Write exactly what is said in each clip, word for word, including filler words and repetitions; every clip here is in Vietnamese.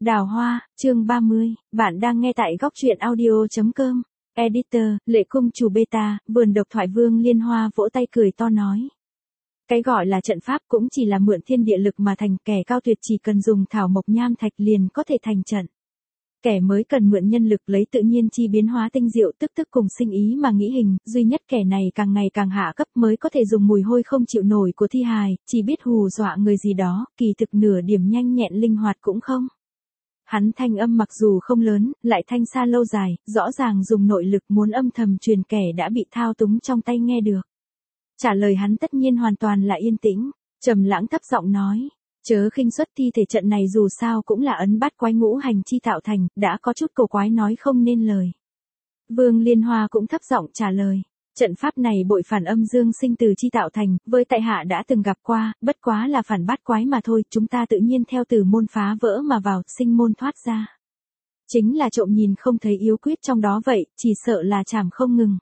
Đào Hoa, chương ba mươi, bạn đang nghe tại góc truyện audio chấm com. Editor, Lệ Cung chủ beta, vườn độc thoại Vương Liên Hoa vỗ tay cười to nói. Cái gọi là trận pháp cũng chỉ là mượn thiên địa lực mà thành, kẻ cao tuyệt chỉ cần dùng thảo mộc nham thạch liền có thể thành trận. Kẻ mới cần mượn nhân lực lấy tự nhiên chi biến hóa tinh diệu tức tức cùng sinh ý mà nghĩ hình, duy nhất kẻ này càng ngày càng hạ cấp mới có thể dùng mùi hôi không chịu nổi của thi hài, chỉ biết hù dọa người gì đó, kỳ thực nửa điểm nhanh nhẹn linh hoạt cũng không. Hắn thanh âm mặc dù không lớn, lại thanh xa lâu dài, rõ ràng dùng nội lực muốn âm thầm truyền kẻ đã bị thao túng trong tay nghe được. Trả lời hắn tất nhiên hoàn toàn là yên tĩnh, trầm lãng thấp giọng nói. Chớ khinh suất thi thể trận này dù sao cũng là ấn bát quái ngũ hành chi tạo thành, đã có chút cổ quái nói không nên lời. Vương Liên Hoa cũng thấp giọng trả lời. Trận pháp này bội phản âm dương sinh từ chi tạo thành, với tại hạ đã từng gặp qua, bất quá là phản bát quái mà thôi, chúng ta tự nhiên theo từ môn phá vỡ mà vào, sinh môn thoát ra. Chính là trộm nhìn không thấy yếu quyết trong đó vậy, chỉ sợ là chảm không ngừng.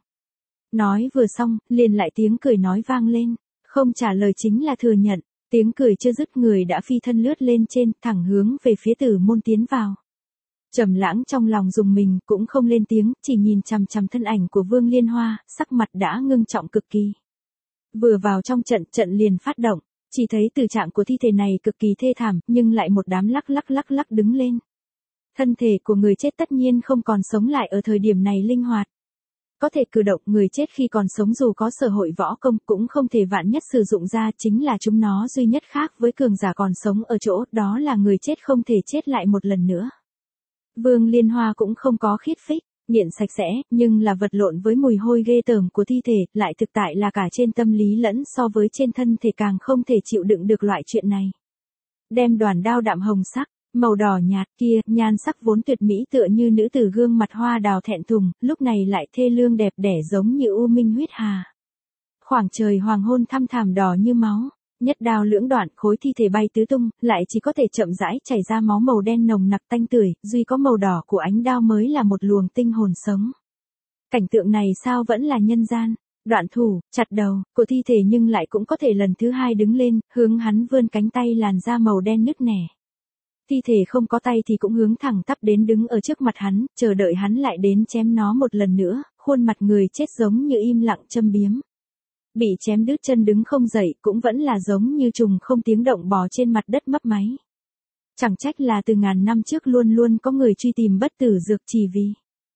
Nói vừa xong, liền lại tiếng cười nói vang lên, không trả lời chính là thừa nhận. Tiếng cười chưa dứt người đã phi thân lướt lên trên, thẳng hướng về phía tử môn tiến vào. Trầm lãng trong lòng dùng mình cũng không lên tiếng, chỉ nhìn chằm chằm thân ảnh của Vương Liên Hoa, sắc mặt đã ngưng trọng cực kỳ. Vừa vào trong trận, trận liền phát động, chỉ thấy tử trạng của thi thể này cực kỳ thê thảm, nhưng lại một đám lắc lắc lắc lắc đứng lên. Thân thể của người chết tất nhiên không còn sống lại ở thời điểm này linh hoạt. Có thể cử động, người chết khi còn sống dù có sở hội võ công cũng không thể vạn nhất sử dụng ra, chính là chúng nó duy nhất khác với cường giả còn sống ở chỗ, đó là người chết không thể chết lại một lần nữa. Vương Liên Hoa cũng không có khiết phích, nghiện sạch sẽ, nhưng là vật lộn với mùi hôi ghê tởm của thi thể, lại thực tại là cả trên tâm lý lẫn so với trên thân thể càng không thể chịu đựng được loại chuyện này. Đem đoàn đao đạm hồng sắc, màu đỏ nhạt kia, nhan sắc vốn tuyệt mỹ tựa như nữ tử gương mặt hoa đào thẹn thùng, lúc này lại thê lương đẹp đẽ giống như u minh huyết hà. Khoảng trời hoàng hôn thăm thẳm đỏ như máu, nhất đao lưỡng đoạn, khối thi thể bay tứ tung, lại chỉ có thể chậm rãi chảy ra máu màu đen nồng nặc tanh tưởi, duy có màu đỏ của ánh đao mới là một luồng tinh hồn sống. Cảnh tượng này sao vẫn là nhân gian? Đoạn thủ, chặt đầu, của thi thể nhưng lại cũng có thể lần thứ hai đứng lên, hướng hắn vươn cánh tay làn da màu đen nứt nẻ. Thi thể không có tay thì cũng hướng thẳng tắp đến đứng ở trước mặt hắn, chờ đợi hắn lại đến chém nó một lần nữa, khuôn mặt người chết giống như im lặng châm biếm. Bị chém đứt chân đứng không dậy cũng vẫn là giống như trùng không tiếng động bò trên mặt đất mấp máy. Chẳng trách là từ ngàn năm trước luôn luôn có người truy tìm bất tử dược chỉ vì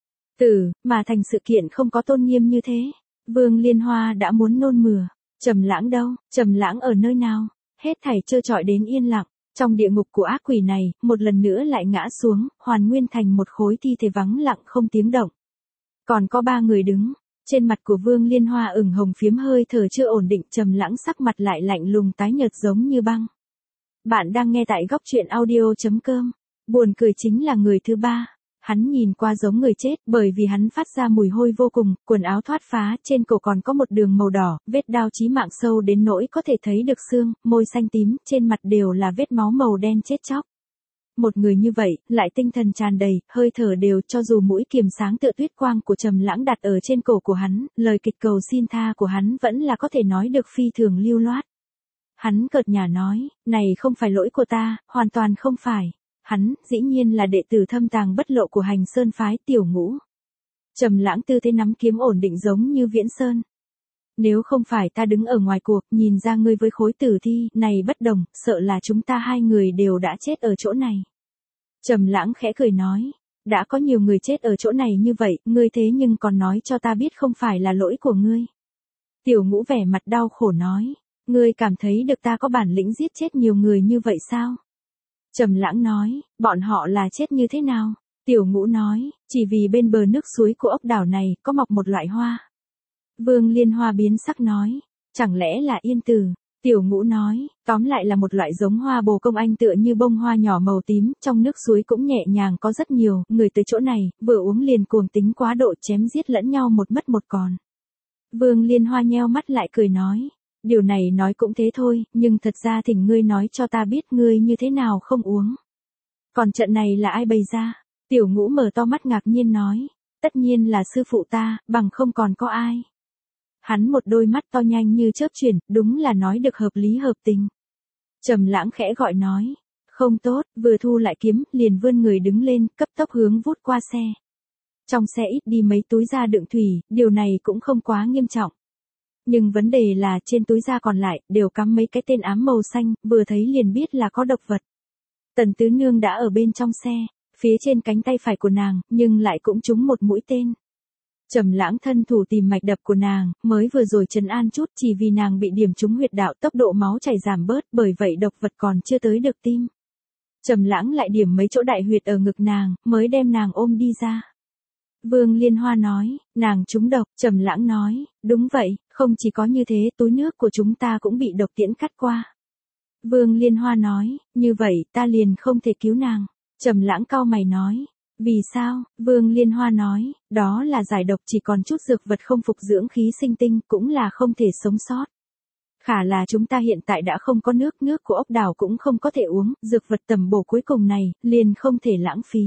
tử, mà thành sự kiện không có tôn nghiêm như thế. Vương Liên Hoa đã muốn nôn mửa. Trầm lãng đâu, Trầm lãng ở nơi nào? Hết thảy trơ trọi đến yên lặng. Trong địa ngục của ác quỷ này, một lần nữa lại ngã xuống, hoàn nguyên thành một khối thi thể vắng lặng không tiếng động. Còn có ba người đứng, trên mặt của Vương Liên Hoa ửng hồng phiếm hơi thở chưa ổn định, trầm lãng sắc mặt lại lạnh lùng tái nhợt giống như băng. Bạn đang nghe tại góc truyện audio chấm com. Buồn cười chính là người thứ ba. Hắn nhìn qua giống người chết bởi vì hắn phát ra mùi hôi vô cùng, quần áo thoát phá, trên cổ còn có một đường màu đỏ, vết đao chí mạng sâu đến nỗi có thể thấy được xương, môi xanh tím, trên mặt đều là vết máu màu đen chết chóc. Một người như vậy, lại tinh thần tràn đầy, hơi thở đều, cho dù mũi kiềm sáng tựa tuyết quang của Trầm lãng đặt ở trên cổ của hắn, lời kịch cầu xin tha của hắn vẫn là có thể nói được phi thường lưu loát. Hắn cợt nhả nói, này không phải lỗi của ta, hoàn toàn không phải. Hắn, dĩ nhiên là đệ tử thâm tàng bất lộ của Hành Sơn phái Tiểu Ngũ. Trầm lãng tư thế nắm kiếm ổn định giống như Viễn Sơn. Nếu không phải ta đứng ở ngoài cuộc, nhìn ra ngươi với khối tử thi này bất đồng, sợ là chúng ta hai người đều đã chết ở chỗ này. Trầm lãng khẽ cười nói, đã có nhiều người chết ở chỗ này như vậy, ngươi thế nhưng còn nói cho ta biết không phải là lỗi của ngươi. Tiểu Ngũ vẻ mặt đau khổ nói, ngươi cảm thấy được ta có bản lĩnh giết chết nhiều người như vậy sao? Trầm lãng nói, bọn họ là chết như thế nào? Tiểu Ngũ nói, chỉ vì bên bờ nước suối của ốc đảo này có mọc một loại hoa. Vương Liên Hoa biến sắc nói, chẳng lẽ là yên tử? Tiểu Ngũ nói, tóm lại là một loại giống hoa bồ công anh tựa như bông hoa nhỏ màu tím, trong nước suối cũng nhẹ nhàng có rất nhiều, người tới chỗ này, vừa uống liền cuồng tính quá độ chém giết lẫn nhau một mất một còn. Vương Liên Hoa nheo mắt lại cười nói, điều này nói cũng thế thôi, nhưng thật ra thỉnh ngươi nói cho ta biết ngươi như thế nào không uống. Còn trận này là ai bày ra? Tiểu Ngũ mở to mắt ngạc nhiên nói, tất nhiên là sư phụ ta, bằng không còn có ai. Hắn một đôi mắt to nhanh như chớp chuyển, đúng là nói được hợp lý hợp tình. Trầm lãng khẽ gọi nói, Không tốt, vừa thu lại kiếm, liền vươn người đứng lên, cấp tốc hướng vút qua xe. Trong xe ít đi mấy túi da đựng thủy, điều này cũng không quá nghiêm trọng. Nhưng vấn đề là trên túi da còn lại, đều cắm mấy cái tên ám màu xanh, vừa thấy liền biết là có độc vật. Tần tứ nương đã ở bên trong xe, phía trên cánh tay phải của nàng, nhưng lại cũng trúng một mũi tên. Trầm Lãng thân thủ tìm mạch đập của nàng, mới vừa rồi trấn an chút chỉ vì nàng bị điểm trúng huyệt đạo tốc độ máu chảy giảm bớt, bởi vậy độc vật còn chưa tới được tim. Trầm Lãng lại điểm mấy chỗ đại huyệt ở ngực nàng, mới đem nàng ôm đi ra. Vương Liên Hoa nói, nàng trúng độc, Trầm Lãng nói, đúng vậy, không chỉ có như thế, túi nước của chúng ta cũng bị độc tiễn cắt qua. Vương Liên Hoa nói, như vậy ta liền không thể cứu nàng. Trầm Lãng cau mày nói, vì sao? Vương Liên Hoa nói, đó là giải độc chỉ còn chút dược vật không phục dưỡng khí sinh tinh, cũng là không thể sống sót. Khả là chúng ta hiện tại đã không có nước, nước của ốc đảo cũng không có thể uống, dược vật tầm bổ cuối cùng này, liền không thể lãng phí.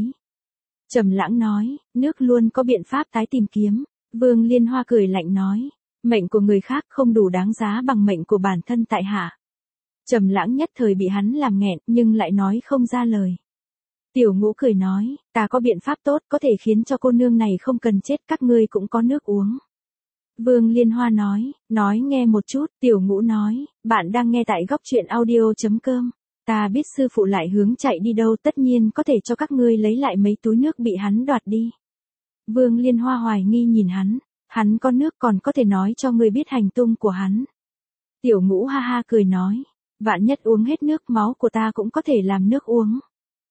Trầm Lãng nói, nước luôn có biện pháp tái tìm kiếm. Vương Liên Hoa cười lạnh nói, mệnh của người khác không đủ đáng giá bằng mệnh của bản thân tại hạ. Trầm Lãng nhất thời bị hắn làm nghẹn, nhưng lại nói không ra lời. Tiểu Ngũ cười nói, ta có biện pháp tốt có thể khiến cho cô nương này không cần chết, các ngươi cũng có nước uống. Vương Liên Hoa nói, nói nghe một chút. Tiểu Ngũ nói, bạn đang nghe tại góc truyện audio chấm com. Ta biết sư phụ lại hướng chạy đi đâu, tất nhiên có thể cho các ngươi lấy lại mấy túi nước bị hắn đoạt đi. Vương Liên Hoa hoài nghi nhìn hắn, hắn có nước còn có thể nói cho ngươi biết hành tung của hắn. Tiểu Ngũ ha ha cười nói, vạn nhất uống hết nước máu của ta cũng có thể làm nước uống.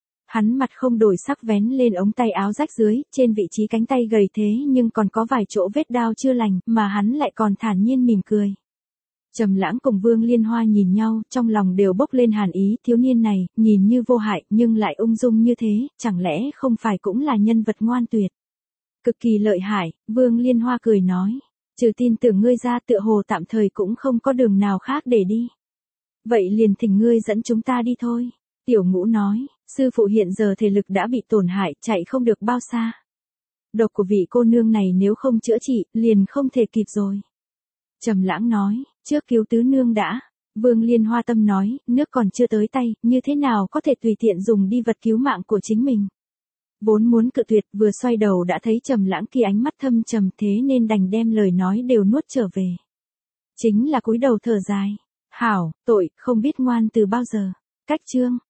Hắn mặt không đổi sắc vén lên ống tay áo rách dưới, trên vị trí cánh tay gầy thế nhưng còn có vài chỗ vết đao chưa lành, mà hắn lại còn thản nhiên mỉm cười. Trầm Lãng cùng Vương Liên Hoa nhìn nhau, trong lòng đều bốc lên hàn ý, thiếu niên này, nhìn như vô hại, nhưng lại ung dung như thế, chẳng lẽ không phải cũng là nhân vật ngoan tuyệt. Cực kỳ lợi hại, Vương Liên Hoa cười nói, trừ tin tưởng ngươi ra tựa hồ tạm thời cũng không có đường nào khác để đi. Vậy liền thỉnh ngươi dẫn chúng ta đi thôi. Tiểu Ngũ nói, sư phụ hiện giờ thể lực đã bị tổn hại, chạy không được bao xa. Độc của vị cô nương này nếu không chữa trị, liền không thể kịp rồi. Trầm Lãng nói, trước cứu tứ nương đã. Vương Liên Hoa tâm nói, nước còn chưa tới tay, như thế nào có thể tùy tiện dùng đi vật cứu mạng của chính mình. Vốn muốn cự tuyệt, vừa xoay đầu đã thấy Trầm Lãng kia ánh mắt thâm trầm, thế nên đành đem lời nói đều nuốt trở về. Chính là cúi đầu thở dài, hảo, tội, không biết ngoan từ bao giờ. Cách chương